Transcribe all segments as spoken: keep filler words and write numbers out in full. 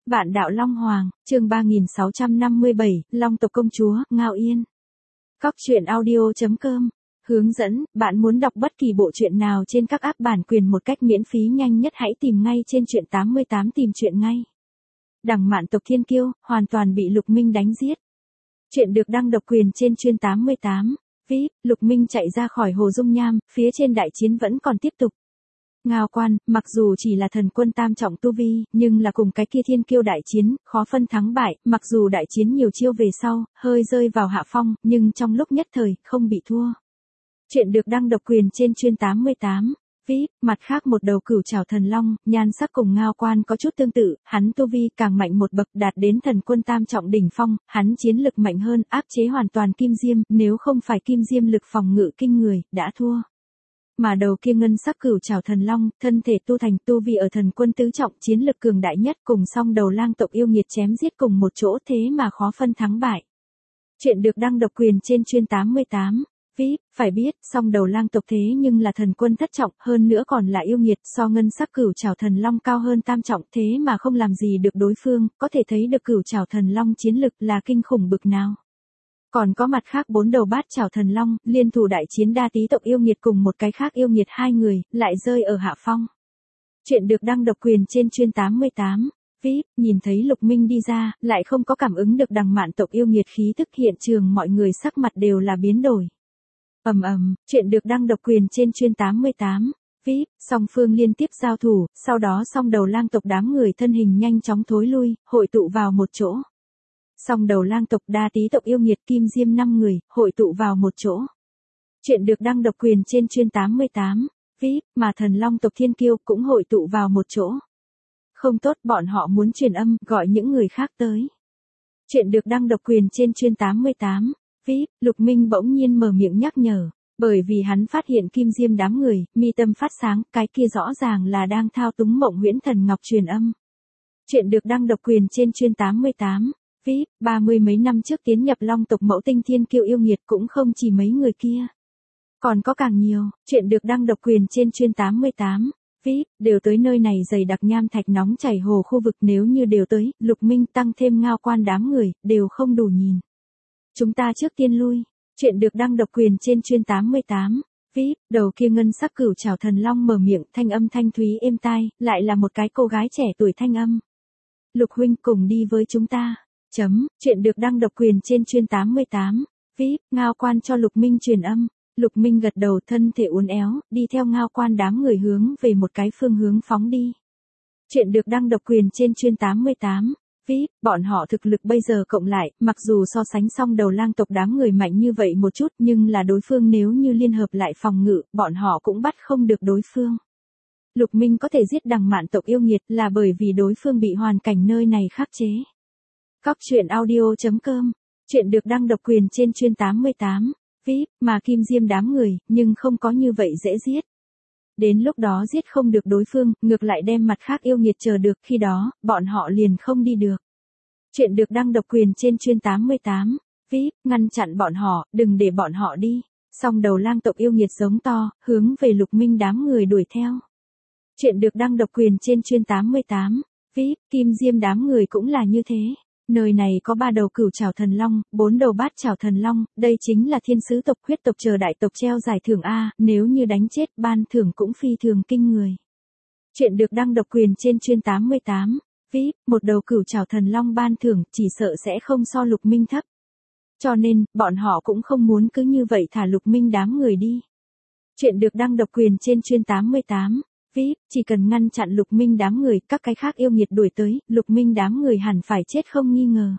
Vạn đạo Long Hoàng, chương ba nghìn sáu trăm năm mươi bảy, Long tộc công chúa, Ngao Yên. Cóc truyện audio chấm com. Hướng dẫn, bạn muốn đọc bất kỳ bộ truyện nào trên các app bản quyền một cách miễn phí nhanh nhất hãy tìm ngay trên truyện tám mươi tám tìm truyện ngay. Đằng Mạn tộc Thiên Kiêu, hoàn toàn bị Lục Minh đánh giết. Truyện được đăng độc quyền trên chuyên tám mươi tám. vê i pê, Lục Minh chạy ra khỏi Hồ Dung Nham, phía trên đại chiến vẫn còn tiếp tục. Ngao Quan, mặc dù chỉ là thần quân tam trọng tu vi, nhưng là cùng cái kia Thiên Kiêu đại chiến, khó phân thắng bại, mặc dù đại chiến nhiều chiêu về sau, hơi rơi vào hạ phong, nhưng trong lúc nhất thời, không bị thua. Chuyện được đăng độc quyền trên chuyên tám mươi tám. vê i pê, mặt khác một đầu cửu trảo thần long, nhan sắc cùng Ngao Quan có chút tương tự, hắn tu vi càng mạnh một bậc đạt đến thần quân tam trọng đỉnh phong, hắn chiến lực mạnh hơn, áp chế hoàn toàn Kim Diêm, nếu không phải Kim Diêm lực phòng ngự kinh người, đã thua. Mà đầu kia ngân sắc cửu trảo thần long, thân thể tu thành tu vi ở thần quân tứ trọng, chiến lực cường đại nhất cùng song đầu lang tộc yêu nghiệt chém giết cùng một chỗ thế mà khó phân thắng bại. Chuyện được đăng độc quyền trên chuyên tám mươi tám. vê i pê, phải biết, song đầu lang tộc thế nhưng là thần quân thất trọng, hơn nữa còn là yêu nghiệt, so ngân sắc cửu trảo thần long cao hơn tam trọng, thế mà không làm gì được đối phương, có thể thấy được cửu trảo thần long chiến lực là kinh khủng bực nào. Còn có mặt khác bốn đầu bát trảo thần long, liên thủ đại chiến đa tý tộc yêu nghiệt cùng một cái khác yêu nghiệt hai người, lại rơi ở hạ phong. Chuyện được đăng độc quyền trên chuyên tám mươi tám. vê i pê, nhìn thấy Lục Minh đi ra, lại không có cảm ứng được Đằng Mạn tộc yêu nghiệt khí tức, hiện trường mọi người sắc mặt đều là biến đổi. Ầm ầm, chuyện được đăng độc quyền trên chuyên tám mươi tám. vê i pê, song phương liên tiếp giao thủ, sau đó song đầu lang tộc đám người thân hình nhanh chóng thối lui, hội tụ vào một chỗ. Song đầu lang tộc đa tý tộc yêu nghiệt Kim Diêm năm người, hội tụ vào một chỗ. Chuyện được đăng độc quyền trên chuyên tám mươi tám. vê i pê, mà thần long tộc Thiên Kiêu cũng hội tụ vào một chỗ. Không tốt, bọn họ muốn truyền âm, gọi những người khác tới. Chuyện được đăng độc quyền trên chuyên tám mươi tám. vê i pê, Lục Minh bỗng nhiên mở miệng nhắc nhở, bởi vì hắn phát hiện Kim Diêm đám người, mi tâm phát sáng, cái kia rõ ràng là đang thao túng Mộng Huyễn Thần Ngọc truyền âm. Chuyện được đăng độc quyền trên chuyên tám mươi tám. vê i pê, ba mươi mấy năm trước tiến nhập Long tộc Mẫu Tinh Thiên Kiêu yêu nghiệt cũng không chỉ mấy người kia. Còn có càng nhiều, chuyện được đăng độc quyền trên chuyên tám mươi tám. vê i pê, đều tới nơi này dày đặc nham thạch nóng chảy hồ khu vực, nếu như đều tới, Lục Minh tăng thêm Ngao Quan đám người, đều không đủ nhìn. Chúng ta trước tiên lui. Chuyện được đăng độc quyền trên chuyên tám mươi tám. vê i pê, đầu kia ngân sắc cửu trảo thần long mở miệng, thanh âm thanh thúy êm tai, lại là một cái cô gái trẻ tuổi thanh âm. Lục huynh cùng đi với chúng ta. Chấm, chuyện được đăng độc quyền trên chuyên tám mươi tám. vê i pê, Ngao Quan cho Lục Minh truyền âm. Lục Minh gật đầu, thân thể uốn éo, đi theo Ngao Quan đám người hướng về một cái phương hướng phóng đi. Chuyện được đăng độc quyền trên chuyên tám mươi tám. vê i pê, bọn họ thực lực bây giờ cộng lại, mặc dù so sánh song đầu lang tộc đám người mạnh như vậy một chút, nhưng là đối phương nếu như liên hợp lại phòng ngự, bọn họ cũng bắt không được đối phương. Lục Minh có thể giết Đằng Mạn tộc yêu nghiệt là bởi vì đối phương bị hoàn cảnh nơi này khắc chế. Cóc truyện audio chấm com. Chuyện được đăng độc quyền trên chuyên tám mươi tám. vê i pê, mà Kim Diêm đám người, nhưng không có như vậy dễ giết. Đến lúc đó giết không được đối phương, ngược lại đem mặt khác yêu nghiệt chờ được, khi đó, bọn họ liền không đi được. Chuyện được đăng độc quyền trên chuyên tám mươi tám. vê i pê, ngăn chặn bọn họ, đừng để bọn họ đi. Song đầu lang tộc yêu nghiệt giống to, hướng về Lục Minh đám người đuổi theo. Chuyện được đăng độc quyền trên chuyên tám mươi tám. vê i pê, Kim Diêm đám người cũng là như thế. Nơi này có ba đầu cửu trảo thần long, bốn đầu bát trảo thần long, đây chính là thiên sứ tộc, huyết tộc chờ đại tộc treo giải thưởng A, nếu như đánh chết ban thưởng cũng phi thường kinh người. Chuyện được đăng độc quyền trên chuyên tám mươi tám. vê i pê, một đầu cửu trảo thần long ban thưởng, chỉ sợ sẽ không so Lục Minh thấp. Cho nên, bọn họ cũng không muốn cứ như vậy thả Lục Minh đám người đi. Chuyện được đăng độc quyền trên chuyên tám mươi tám. vê i pê, chỉ cần ngăn chặn Lục Minh đám người, các cái khác yêu nghiệt đuổi tới, Lục Minh đám người hẳn phải chết không nghi ngờ.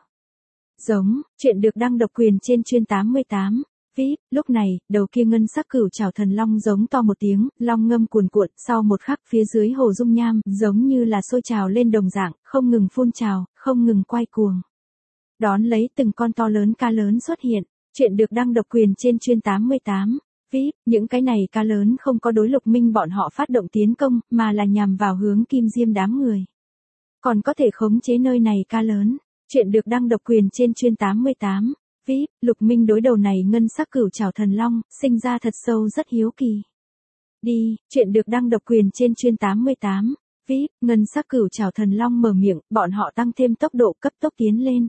Giống, chuyện được đăng độc quyền trên chuyên tám mươi tám. vê i pê, lúc này, đầu kia ngân sắc cửu trảo thần long giống to một tiếng, long ngâm cuồn cuộn, sau một khắc phía dưới Hồ Dung Nham, giống như là sôi trào lên đồng dạng, không ngừng phun trào, không ngừng quay cuồng. Đón lấy từng con to lớn cá lớn xuất hiện, chuyện được đăng độc quyền trên chuyên tám mươi tám. vê i pê, những cái này cá lớn không có đối Lục Minh bọn họ phát động tiến công, mà là nhằm vào hướng Kim Diêm đám người. Còn có thể khống chế nơi này cá lớn. Chuyện được đăng độc quyền trên chuyên tám mươi tám. vê i pê, Lục Minh đối đầu này ngân sắc cửu trảo thần long, sinh ra thật sâu rất hiếu kỳ. Đi, chuyện được đăng độc quyền trên chuyên tám mươi tám. vê i pê, ngân sắc cửu trảo thần long mở miệng, bọn họ tăng thêm tốc độ cấp tốc tiến lên.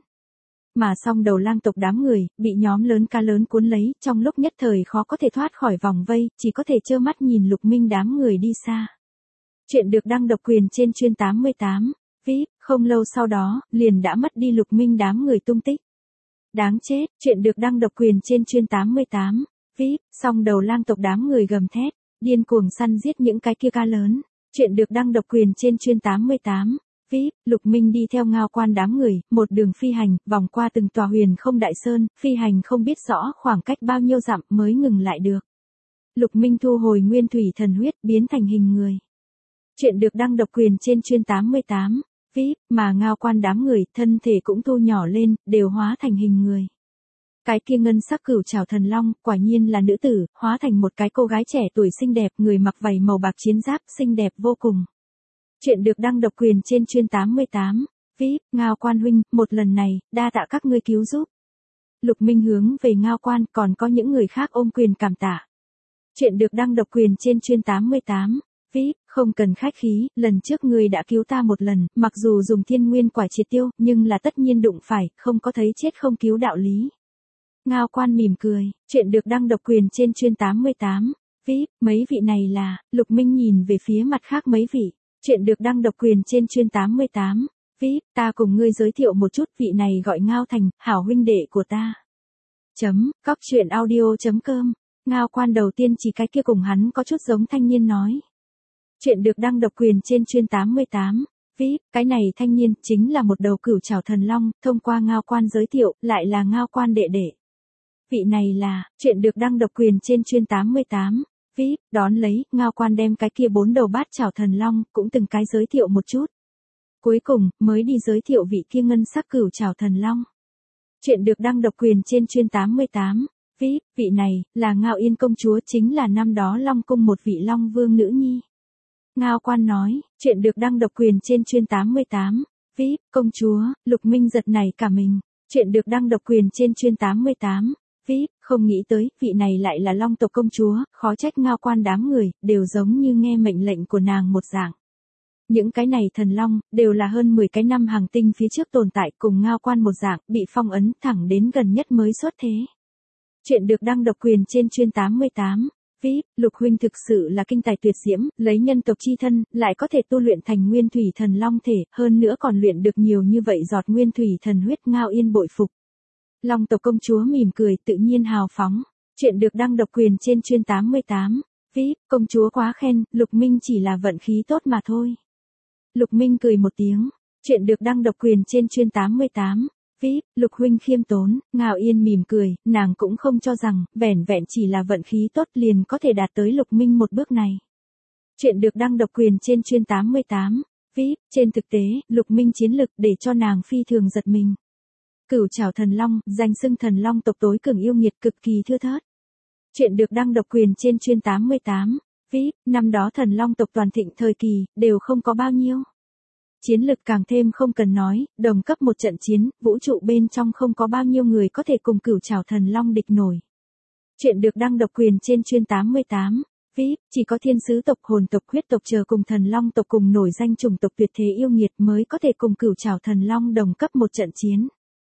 Mà song đầu lang tộc đám người, bị nhóm lớn cá lớn cuốn lấy, trong lúc nhất thời khó có thể thoát khỏi vòng vây, chỉ có thể trơ mắt nhìn Lục Minh đám người đi xa. Chuyện được đăng độc quyền trên chuyên tám mươi tám, vê i pê, không lâu sau đó, liền đã mất đi Lục Minh đám người tung tích. Đáng chết, chuyện được đăng độc quyền trên chuyên tám mươi tám, vê i pê, song đầu lang tộc đám người gầm thét, điên cuồng săn giết những cái kia cá lớn. Chuyện được đăng độc quyền trên chuyên tám mươi tám, vê i pê, Lục Minh đi theo Ngao Quan đám người, một đường phi hành, vòng qua từng tòa huyền không đại sơn, phi hành không biết rõ khoảng cách bao nhiêu dặm mới ngừng lại được. Lục Minh thu hồi nguyên thủy thần huyết, biến thành hình người. Chuyện được đăng độc quyền trên chuyên tám mươi tám, vê i pê, mà Ngao Quan đám người, thân thể cũng thu nhỏ lên, đều hóa thành hình người. Cái kia ngân sắc cửu trảo thần long, quả nhiên là nữ tử, hóa thành một cái cô gái trẻ tuổi xinh đẹp, người mặc vảy màu bạc chiến giáp, xinh đẹp vô cùng. Chuyện được đăng độc quyền trên chuyên tám mươi tám, vê i pê, Ngao Quan huynh, một lần này, đa tạ các ngươi cứu giúp. Lục Minh hướng về Ngao Quan, còn có những người khác ôm quyền cảm tạ. Chuyện được đăng độc quyền trên chuyên tám mươi tám, vê i pê, không cần khách khí, lần trước ngươi đã cứu ta một lần, mặc dù dùng thiên nguyên quả triệt tiêu, nhưng là tất nhiên đụng phải, không có thấy chết không cứu đạo lý. Ngao Quan mỉm cười, chuyện được đăng độc quyền trên chuyên tám mươi tám, vê i pê, mấy vị này là, Lục Minh nhìn về phía mặt khác mấy vị. Chuyện được đăng độc quyền trên chuyên tám mươi tám, vê i pê, ta cùng ngươi giới thiệu một chút, vị này gọi Ngao Thành, hảo huynh đệ của ta. Chấm, cóc truyện audio chấm com, Ngao Quan đầu tiên chỉ cái kia cùng hắn có chút giống thanh niên nói. Chuyện được đăng độc quyền trên chuyên tám mươi tám, vê i pê, cái này thanh niên, chính là một đầu cửu trảo thần long, thông qua Ngao Quan giới thiệu, lại là Ngao Quan đệ đệ. Vị này là, chuyện được đăng độc quyền trên chuyên tám mươi tám, vê i pê, đón lấy, Ngao Quan đem cái kia bốn đầu bát trảo thần long, cũng từng cái giới thiệu một chút. Cuối cùng, mới đi giới thiệu vị kia ngân sắc cửu trảo thần long. Chuyện được đăng độc quyền trên chuyên tám mươi tám, vê i pê, vị này, là Ngao Yên công chúa, chính là năm đó Long cung một vị Long vương nữ nhi. Ngao Quan nói, chuyện được đăng độc quyền trên chuyên tám mươi tám, vê i pê, công chúa, Lục Minh giật nảy cả mình. Chuyện được đăng độc quyền trên chuyên tám mươi tám, vê i pê, không nghĩ tới, vị này lại là Long tộc công chúa, khó trách Ngao Quan đám người, đều giống như nghe mệnh lệnh của nàng một dạng. Những cái này thần long, đều là hơn mười cái năm hàng tinh phía trước tồn tại cùng Ngao Quan một dạng, bị phong ấn thẳng đến gần nhất mới xuất thế. Chuyện được đăng độc quyền trên chuyên tám mươi tám, vê i pê, Lục huynh thực sự là kinh tài tuyệt diễm, lấy nhân tộc chi thân, lại có thể tu luyện thành nguyên thủy thần long thể, hơn nữa còn luyện được nhiều như vậy giọt nguyên thủy thần huyết. Ngao Yên bội phục. Long tộc công chúa mỉm cười, tự nhiên hào phóng. Chuyện được đăng độc quyền trên chuyên tám mươi tám, vê i pê, công chúa quá khen, Lục Minh chỉ là vận khí tốt mà thôi. Lục Minh cười một tiếng. Chuyện được đăng độc quyền trên chuyên tám mươi tám, vê i pê, Lục huynh khiêm tốn. Ngao Yên mỉm cười, nàng cũng không cho rằng, vẻn vẹn chỉ là vận khí tốt liền có thể đạt tới Lục Minh một bước này. Chuyện được đăng độc quyền trên chuyên tám mươi tám, vê i pê, trên thực tế, Lục Minh chiến lực để cho nàng phi thường giật mình. Cửu trảo thần long, danh xưng thần long tộc tối cường yêu nghiệt, cực kỳ thưa thớt. Chuyện được đăng độc quyền trên chuyên tám mươi tám, vê i pê, năm đó thần long tộc toàn thịnh thời kỳ, đều không có bao nhiêu. Chiến lực càng thêm không cần nói, đồng cấp một trận chiến, vũ trụ bên trong không có bao nhiêu người có thể cùng cửu trảo thần long địch nổi. Chuyện được đăng độc quyền trên chuyên tám mươi tám, vê i pê, chỉ có thiên sứ tộc, hồn tộc, huyết tộc chờ cùng thần long tộc cùng nổi danh chủng tộc tuyệt thế yêu nghiệt mới có thể cùng cửu trảo thần long đồng cấp một trận chiến.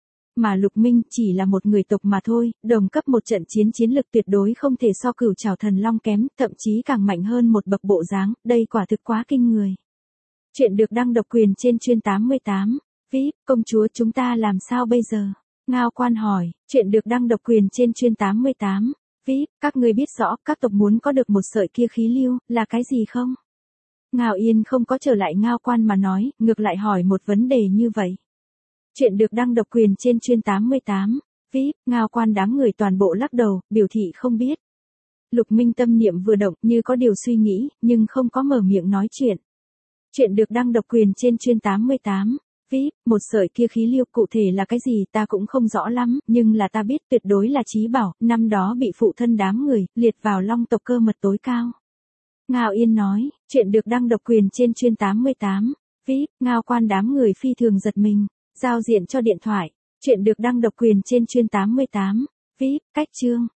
Mà Lục Minh chỉ là một người tộc mà thôi, đồng cấp một trận chiến chiến lực tuyệt đối không thể so cửu trảo thần long kém, thậm chí càng mạnh hơn một bậc bộ dáng, đây quả thực quá kinh người. Chuyện được đăng độc quyền trên chuyên tám mươi tám, vê i pê, công chúa chúng ta làm sao bây giờ? Ngao Quan hỏi, chuyện được đăng độc quyền trên chuyên tám mươi tám, vê i pê, các ngươi biết rõ, các tộc muốn có được một sợi kia khí lưu, là cái gì không? Ngao Yên không có trở lại Ngao Quan mà nói, ngược lại hỏi một vấn đề như vậy. Chuyện được đăng độc quyền trên chuyên tám mươi tám, vê i pê, Ngao Quan đám người toàn bộ lắc đầu, biểu thị không biết. Lục Minh tâm niệm vừa động, như có điều suy nghĩ, nhưng không có mở miệng nói chuyện. Chuyện được đăng độc quyền trên chuyên tám mươi tám, vê i pê, một sợi kia khí lưu cụ thể là cái gì ta cũng không rõ lắm, nhưng là ta biết tuyệt đối là chí bảo, năm đó bị phụ thân đám người, liệt vào long tộc cơ mật tối cao. Ngao Yên nói, chuyện được đăng độc quyền trên chuyên tám mươi tám, vê i pê, Ngao Quan đám người phi thường giật mình, giao diện cho điện thoại. Chuyện được đăng độc quyền trên chuyên tám mươi tám, vê i pê, cách chương.